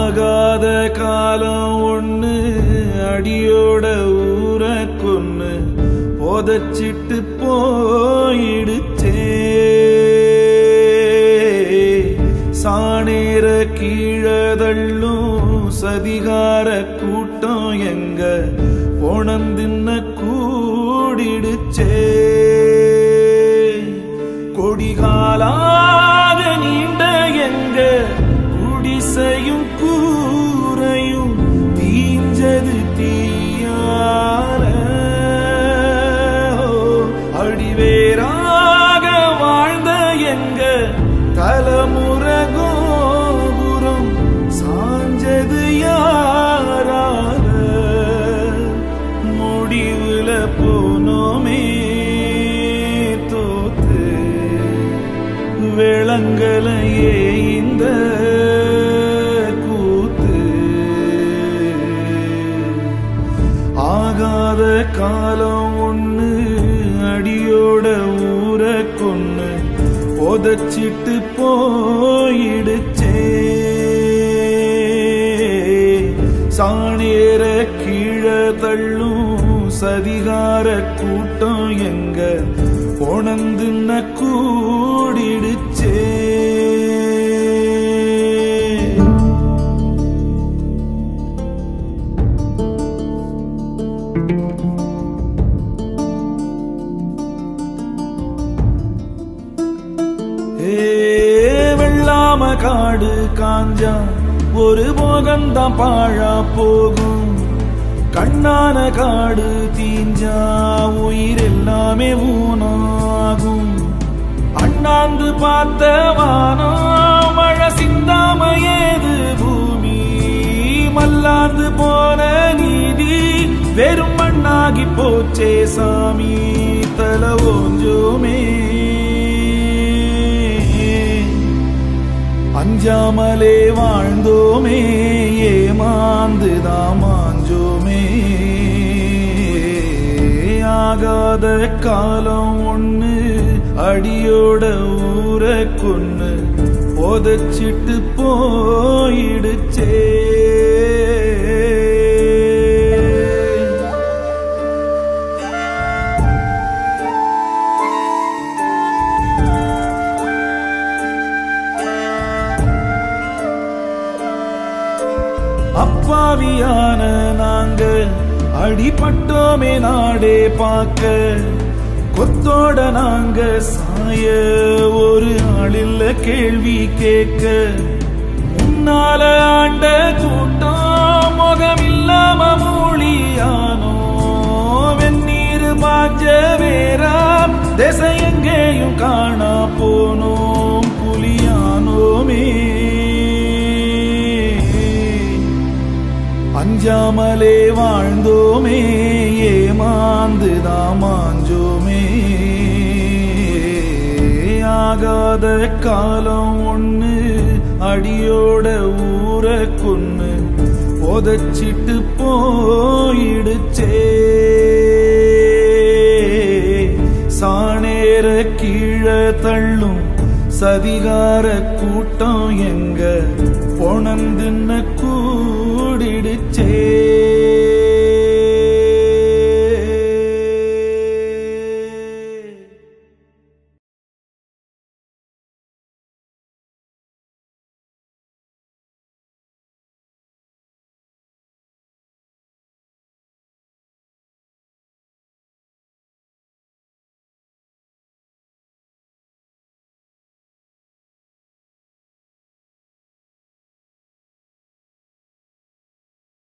ஆகாத காலம் ஒண்ணு அடியோட ஊர கொன்னு போதச்சிட்டு போயிடுச்சே. சாணேர கீழதள்ளும் சதிகார கூட்டம் எங்க போனந்தின்ன கூடிடுச்சே. கொடிகாலாக நீண்ட எங்க குடிசையும் கூரையும் தீஞ்சது தீயார. அடிவேராக வாழ்ந்த எங்க தலைமுறை கோபுரம் சாஞ்சது யாரால. முடிவுல போனோமே தோத்து விளங்கலையே இந்த கூத்து. ஆகாத காலம் ஒண்ணு அடியோட ஊர கொன்னு போதச்சிட்டு போயிடுச்சே. சாணேர கீழ தள்ளும் சதிகார கூட்டம் எங்க போனந்துன்ன கூடிடுச்சே. வெள்ளாம காடு காஞ்சா ஒரு போகந்தான் பாழா போகும். கண்ணான காடு தீஞ்சா உயிர் எல்லாமே ஊனாகும். அண்ணாந்து பார்த்த வானம் மழை சிந்தாம ஏது பூமி. மல்லாந்து போன நீதி வெறும் மண்ணாகி போச்சே சாமி. தல ஓஞ்சோமே அஞ்சாமலே வாழ்ந்தோமே ஏமாந்துதான் மாஞ்சோமே. ஆகாத காலம் ஒண்ணு அடியோட ஊர கொன்னு போதச்சிட்டு போயிடுச்சே. அப்பாவியான நாங்க அடிபட்டோமே நாடே பார்க்க. கொத்தோட நாங்க சாய ஒரு ஆளில்ல கேள்வி கேட்க. முன்னால ஆண்ட கூட்டம் முகம் இல்லாம மூலியானோ. வெந்நீர் பாஞ்ச வேறா திசை எங்கேயும் காணா போனோம் புலியானோமே. அஞ்சாமலே வாழ்ந்தோமே ஏமாந்துதான் மாஞ்சோமே. ஆகாத காலம் ஒண்ணு அடியோட ஊர கொன்னு போதச்சிட்டு போயிடுச்சே. சாணேர கீழ தள்ளும் சதிகார கூட்டம் எங்க போனந்துன்ன கூடிடுச்சே.